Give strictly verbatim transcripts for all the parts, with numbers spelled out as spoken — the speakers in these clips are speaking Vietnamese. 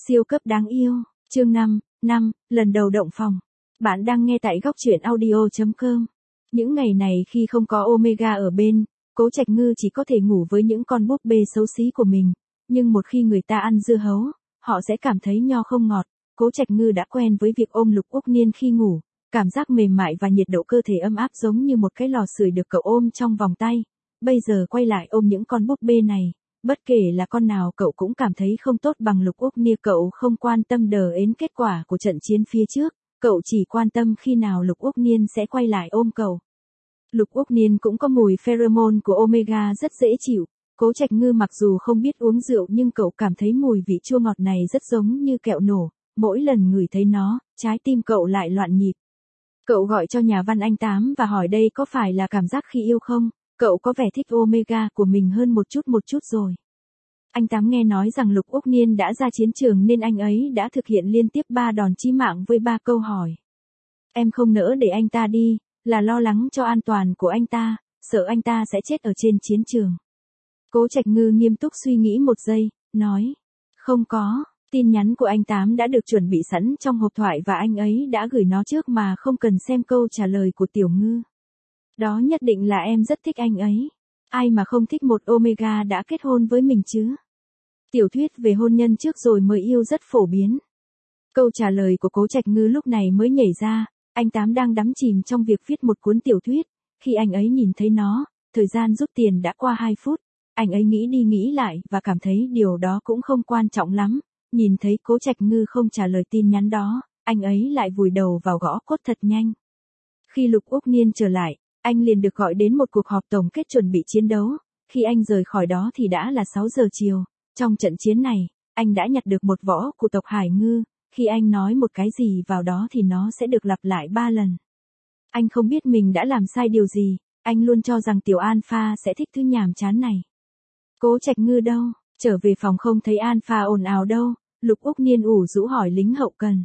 Siêu cấp đáng yêu, chương năm, năm, lần đầu động phòng. Bạn đang nghe tại góc truyện audio chấm com. Những ngày này khi không có Omega ở bên, Cố Trạch Ngư chỉ có thể ngủ với những con búp bê xấu xí của mình. Nhưng một khi người ta ăn dưa hấu, họ sẽ cảm thấy nho không ngọt. Cố Trạch Ngư đã quen với việc ôm Lục Úc Niên khi ngủ. Cảm giác mềm mại và nhiệt độ cơ thể ấm áp giống như một cái lò sưởi được cậu ôm trong vòng tay. Bây giờ quay lại ôm những con búp bê này. Bất kể là con nào cậu cũng cảm thấy không tốt bằng Lục Úc Niên. Cậu không quan tâm đờ đến kết quả của trận chiến phía trước, cậu chỉ quan tâm khi nào Lục Úc Niên sẽ quay lại ôm cậu. Lục Úc Niên cũng có mùi pheromone của Omega rất dễ chịu. Cố Trạch Ngư mặc dù không biết uống rượu nhưng cậu cảm thấy mùi vị chua ngọt này rất giống như kẹo nổ. Mỗi lần ngửi thấy nó, trái tim cậu lại loạn nhịp. Cậu gọi cho nhà văn anh Tám và hỏi đây có phải là cảm giác khi yêu không? Cậu có vẻ thích Omega của mình hơn một chút một chút rồi. Anh Tám nghe nói rằng Lục Úc Niên đã ra chiến trường nên anh ấy đã thực hiện liên tiếp ba đòn chí mạng với ba câu hỏi. Em không nỡ để anh ta đi, là lo lắng cho an toàn của anh ta, sợ anh ta sẽ chết ở trên chiến trường. Cố Trạch Ngư nghiêm túc suy nghĩ một giây, nói. Không có, tin nhắn của anh Tám đã được chuẩn bị sẵn trong hộp thoại và anh ấy đã gửi nó trước mà không cần xem câu trả lời của Tiểu Ngư. Đó nhất định là em rất thích anh ấy. Ai mà không thích một Omega đã kết hôn với mình chứ? Tiểu thuyết về hôn nhân trước rồi mới yêu rất phổ biến. Câu trả lời của Cố Trạch Ngư lúc này mới nhảy ra, anh Tám đang đắm chìm trong việc viết một cuốn tiểu thuyết. Khi anh ấy nhìn thấy nó, thời gian rút tiền đã qua hai phút. Anh ấy nghĩ đi nghĩ lại và cảm thấy điều đó cũng không quan trọng lắm. Nhìn thấy Cố Trạch Ngư không trả lời tin nhắn đó, anh ấy lại vùi đầu vào gõ code thật nhanh. Khi Lục Úc Niên trở lại, anh liền được gọi đến một cuộc họp tổng kết chuẩn bị chiến đấu. Khi anh rời khỏi đó thì đã là sáu giờ chiều. Trong trận chiến này, anh đã nhặt được một võ của tộc Hải Ngư. Khi anh nói một cái gì vào đó thì nó sẽ được lặp lại ba lần. Anh không biết mình đã làm sai điều gì. Anh luôn cho rằng Tiểu Alpha sẽ thích thứ nhàm chán này. Cố Trạch Ngư đâu? Trở về phòng không thấy Alpha ồn ào đâu. Lục Úc Niên ủ rũ hỏi lính hậu cần.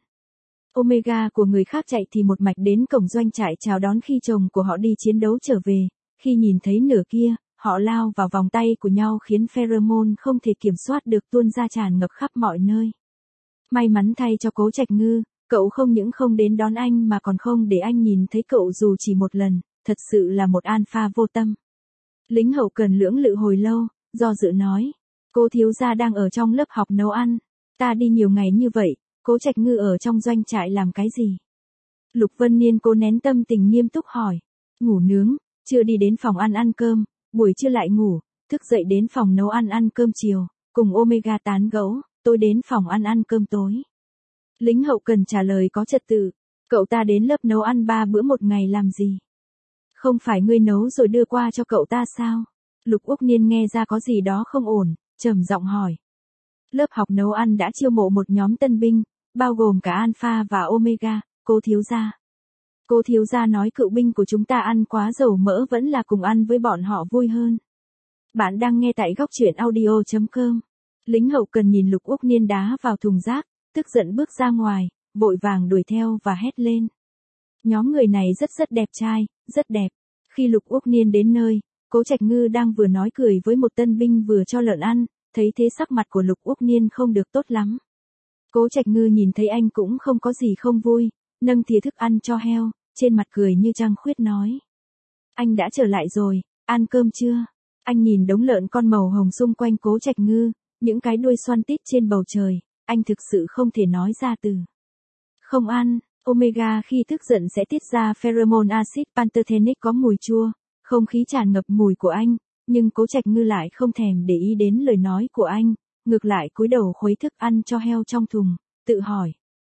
Omega của người khác chạy thì một mạch đến cổng doanh trại chào đón khi chồng của họ đi chiến đấu trở về. Khi nhìn thấy nửa kia, họ lao vào vòng tay của nhau khiến pheromone không thể kiểm soát được tuôn ra tràn ngập khắp mọi nơi. May mắn thay cho Cố Trạch Ngư, cậu không những không đến đón anh mà còn không để anh nhìn thấy cậu dù chỉ một lần, thật sự là một alpha vô tâm. Lính hậu cần lưỡng lự hồi lâu, do dự nói. Cô thiếu gia đang ở trong lớp học nấu ăn. Ta đi nhiều ngày như vậy. Cố Trạch Ngư ở trong doanh trại làm cái gì? Lục Vân Niên cố nén tâm tình nghiêm túc hỏi. Ngủ nướng, chưa đi đến phòng ăn ăn cơm, buổi trưa lại ngủ, thức dậy đến phòng nấu ăn ăn cơm chiều, cùng Omega tán gẫu, tôi đến phòng ăn ăn cơm tối. Lính hậu cần trả lời có trật tự. Cậu ta đến lớp nấu ăn ba bữa một ngày làm gì? Không phải ngươi nấu rồi đưa qua cho cậu ta sao? Lục Úc Niên nghe ra có gì đó không ổn, trầm giọng hỏi. Lớp học nấu ăn đã chiêu mộ một nhóm tân binh, bao gồm cả Alpha và Omega, cô thiếu gia. Cô thiếu gia nói cựu binh của chúng ta ăn quá dầu mỡ vẫn là cùng ăn với bọn họ vui hơn. Bạn đang nghe tại góc truyện audio chấm com. Lính hậu cần nhìn Lục Úc Niên đá vào thùng rác, tức giận bước ra ngoài, vội vàng đuổi theo và hét lên. Nhóm người này rất rất đẹp trai, rất đẹp. Khi Lục Úc Niên đến nơi, Cố Trạch Ngư đang vừa nói cười với một tân binh vừa cho lợn ăn, thấy thế sắc mặt của Lục Úc Niên không được tốt lắm. Cố Trạch Ngư nhìn thấy anh cũng không có gì không vui, nâng thìa thức ăn cho heo, trên mặt cười như trăng khuyết nói. Anh đã trở lại rồi, ăn cơm chưa? Anh nhìn đống lợn con màu hồng xung quanh Cố Trạch Ngư, những cái đuôi xoăn tít trên bầu trời, anh thực sự không thể nói ra từ. Không ăn, Omega khi tức giận sẽ tiết ra pheromone acid pantothenic có mùi chua, không khí tràn ngập mùi của anh, nhưng Cố Trạch Ngư lại không thèm để ý đến lời nói của anh. Ngược lại cúi đầu khuấy thức ăn cho heo trong thùng, tự hỏi.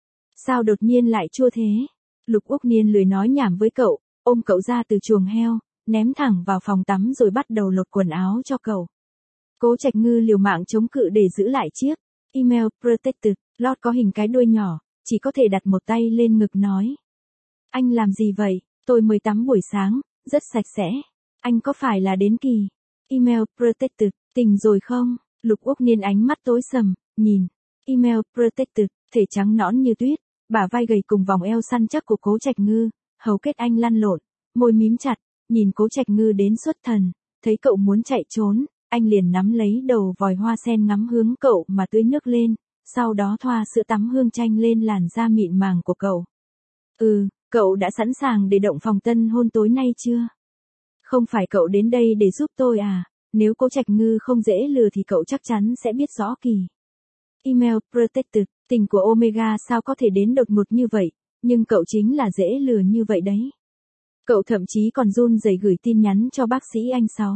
Sao đột nhiên lại chua thế? Lục Úc Niên lười nói nhảm với cậu, ôm cậu ra từ chuồng heo, ném thẳng vào phòng tắm rồi bắt đầu lột quần áo cho cậu. Cố Trạch Ngư liều mạng chống cự để giữ lại chiếc email protected, lót có hình cái đuôi nhỏ, chỉ có thể đặt một tay lên ngực nói. Anh làm gì vậy? Tôi mới tắm buổi sáng, rất sạch sẽ. Anh có phải là đến kỳ? Email protected, tỉnh rồi không? Lục Úc Niên ánh mắt tối sầm, nhìn. Email protected, thể trắng nõn như tuyết, bả vai gầy cùng vòng eo săn chắc của Cố Trạch Ngư, hầu kết anh lăn lộn, môi mím chặt, nhìn Cố Trạch Ngư đến xuất thần, thấy cậu muốn chạy trốn, anh liền nắm lấy đầu vòi hoa sen ngắm hướng cậu mà tưới nước lên, sau đó thoa sữa tắm hương chanh lên làn da mịn màng của cậu. Ừ, cậu đã sẵn sàng để động phòng tân hôn tối nay chưa? Không phải cậu đến đây để giúp tôi à? Nếu Cố Trạch Ngư không dễ lừa thì cậu chắc chắn sẽ biết rõ kỳ. Email Protected, tình của Omega sao có thể đến đột ngột như vậy, nhưng cậu chính là dễ lừa như vậy đấy. Cậu thậm chí còn run rẩy gửi tin nhắn cho bác sĩ anh Sáu.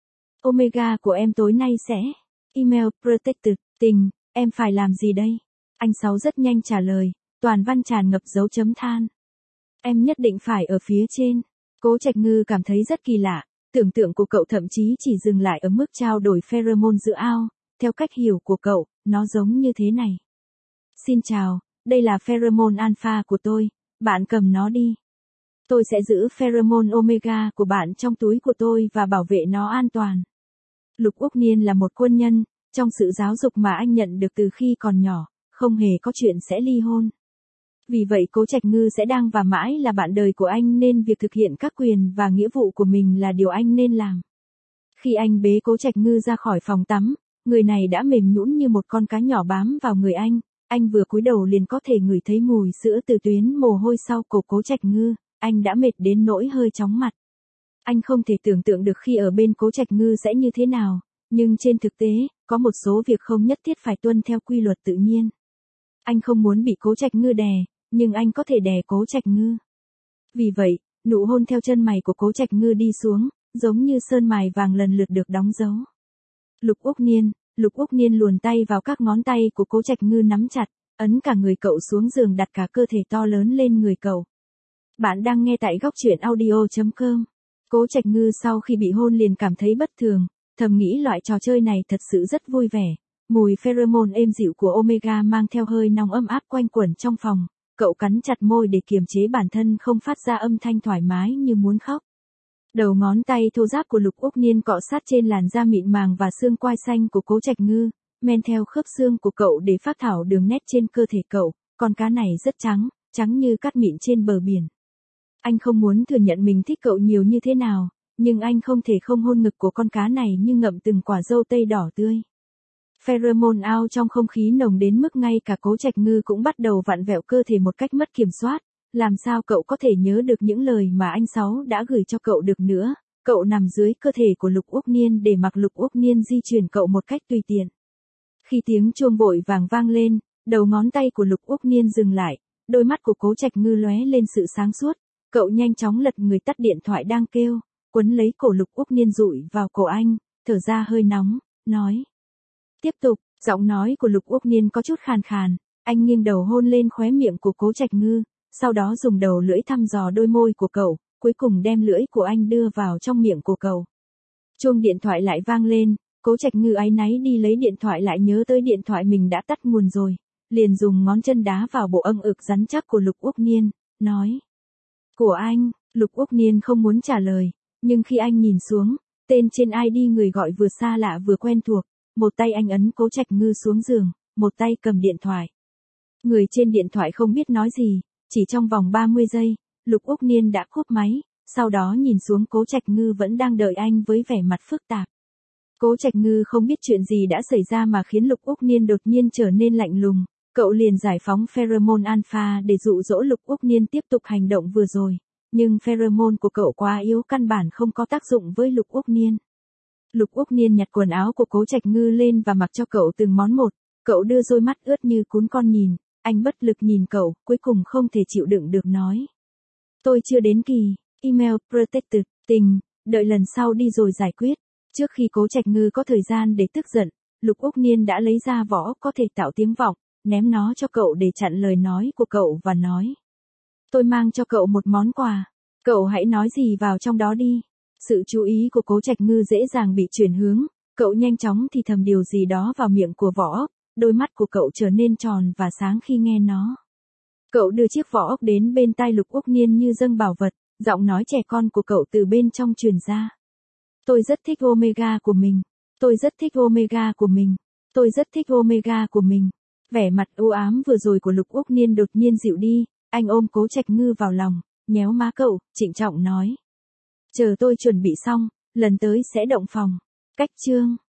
Omega của em tối nay sẽ. Email Protected, tình, em phải làm gì đây? Anh Sáu rất nhanh trả lời, toàn văn tràn ngập dấu chấm than. Em nhất định phải ở phía trên. Cố Trạch Ngư cảm thấy rất kỳ lạ, tưởng tượng của cậu thậm chí chỉ dừng lại ở mức trao đổi pheromone giữa ao, theo cách hiểu của cậu, nó giống như thế này. Xin chào, đây là pheromone alpha của tôi, bạn cầm nó đi. Tôi sẽ giữ pheromone omega của bạn trong túi của tôi và bảo vệ nó an toàn. Lục Úc Niên là một quân nhân, trong sự giáo dục mà anh nhận được từ khi còn nhỏ, không hề có chuyện sẽ ly hôn. Vì vậy Cố Trạch Ngư sẽ đang và mãi là bạn đời của anh nên việc thực hiện các quyền và nghĩa vụ của mình là điều anh nên làm. Khi anh bế Cố Trạch Ngư ra khỏi phòng tắm, người này đã mềm nhũn như một con cá nhỏ bám vào người anh, anh vừa cúi đầu liền có thể ngửi thấy mùi sữa từ tuyến mồ hôi sau cổ Cố Trạch Ngư, anh đã mệt đến nỗi hơi chóng mặt. Anh không thể tưởng tượng được khi ở bên Cố Trạch Ngư sẽ như thế nào, nhưng trên thực tế, có một số việc không nhất thiết phải tuân theo quy luật tự nhiên. Anh không muốn bị Cố Trạch Ngư đè, nhưng anh có thể đè Cố Trạch Ngư. Vì vậy, nụ hôn theo chân mày của Cố Trạch Ngư đi xuống, giống như sơn mài vàng lần lượt được đóng dấu. Lục Úc Niên, Lục Úc Niên luồn tay vào các ngón tay của Cố Trạch Ngư nắm chặt, ấn cả người cậu xuống giường đặt cả cơ thể to lớn lên người cậu. Bạn đang nghe tại góc truyện audio chấm com. Cố Trạch Ngư sau khi bị hôn liền cảm thấy bất thường, thầm nghĩ loại trò chơi này thật sự rất vui vẻ. Mùi pheromone êm dịu của Omega mang theo hơi nóng ấm áp quanh quẩn trong phòng, cậu cắn chặt môi để kiềm chế bản thân không phát ra âm thanh thoải mái như muốn khóc. Đầu ngón tay thô ráp của Lục Úc Niên cọ sát trên làn da mịn màng và xương quai xanh của Cố Trạch Ngư, men theo khớp xương của cậu để phác thảo đường nét trên cơ thể cậu, con cá này rất trắng, trắng như cát mịn trên bờ biển. Anh không muốn thừa nhận mình thích cậu nhiều như thế nào, nhưng anh không thể không hôn ngực của con cá này như ngậm từng quả dâu tây đỏ tươi. Pheromone ao trong không khí nồng đến mức ngay cả Cố Trạch Ngư cũng bắt đầu vặn vẹo cơ thể một cách mất kiểm soát. Làm sao cậu có thể nhớ được những lời mà anh Sáu đã gửi cho cậu được nữa? Cậu nằm dưới cơ thể của Lục Úc Niên để mặc Lục Úc Niên di chuyển cậu một cách tùy tiện. Khi tiếng chuông vội vàng vang lên, đầu ngón tay của Lục Úc Niên dừng lại, đôi mắt của Cố Trạch Ngư lóe lên sự sáng suốt. Cậu nhanh chóng lật người tắt điện thoại đang kêu, quấn lấy cổ Lục Úc Niên dụi vào cổ anh, thở ra hơi nóng, nói. Tiếp tục, giọng nói của Lục Úc Niên có chút khàn khàn, anh nghiêng đầu hôn lên khóe miệng của Cố Trạch Ngư, sau đó dùng đầu lưỡi thăm dò đôi môi của cậu, cuối cùng đem lưỡi của anh đưa vào trong miệng của cậu. Chuông điện thoại lại vang lên, Cố Trạch Ngư áy náy đi lấy điện thoại lại nhớ tới điện thoại mình đã tắt nguồn rồi, liền dùng ngón chân đá vào bộ âng ực rắn chắc của Lục Úc Niên, nói. Của anh, Lục Úc Niên không muốn trả lời, nhưng khi anh nhìn xuống, tên trên i đê người gọi vừa xa lạ vừa quen thuộc, một tay anh ấn Cố Trạch Ngư xuống giường, một tay cầm điện thoại. Người trên điện thoại không biết nói gì, chỉ trong vòng ba mươi giây, Lục Úc Niên đã cúp máy, sau đó nhìn xuống Cố Trạch Ngư vẫn đang đợi anh với vẻ mặt phức tạp. Cố Trạch Ngư không biết chuyện gì đã xảy ra mà khiến Lục Úc Niên đột nhiên trở nên lạnh lùng, cậu liền giải phóng pheromone alpha để dụ dỗ Lục Úc Niên tiếp tục hành động vừa rồi, nhưng pheromone của cậu quá yếu căn bản không có tác dụng với Lục Úc Niên. Lục Úc Niên nhặt quần áo của Cố Trạch Ngư lên và mặc cho cậu từng món một, cậu đưa đôi mắt ướt như cún con nhìn, anh bất lực nhìn cậu, cuối cùng không thể chịu đựng được nói. Tôi chưa đến kỳ, email protected, tình, đợi lần sau đi rồi giải quyết. Trước khi Cố Trạch Ngư có thời gian để tức giận, Lục Úc Niên đã lấy ra vỏ có thể tạo tiếng vọng, ném nó cho cậu để chặn lời nói của cậu và nói. Tôi mang cho cậu một món quà, cậu hãy nói gì vào trong đó đi. Sự chú ý của Cố Trạch Ngư dễ dàng bị chuyển hướng, cậu nhanh chóng thì thầm điều gì đó vào miệng của vỏ ốc, đôi mắt của cậu trở nên tròn và sáng khi nghe nó. Cậu đưa chiếc vỏ ốc đến bên tai Lục Úc Niên như dâng bảo vật, giọng nói trẻ con của cậu từ bên trong truyền ra. Tôi rất thích Omega của mình, tôi rất thích Omega của mình, tôi rất thích Omega của mình. Vẻ mặt u ám vừa rồi của Lục Úc Niên đột nhiên dịu đi, anh ôm Cố Trạch Ngư vào lòng, nhéo má cậu, trịnh trọng nói. Chờ tôi chuẩn bị xong, lần tới sẽ động phòng. Cách chương.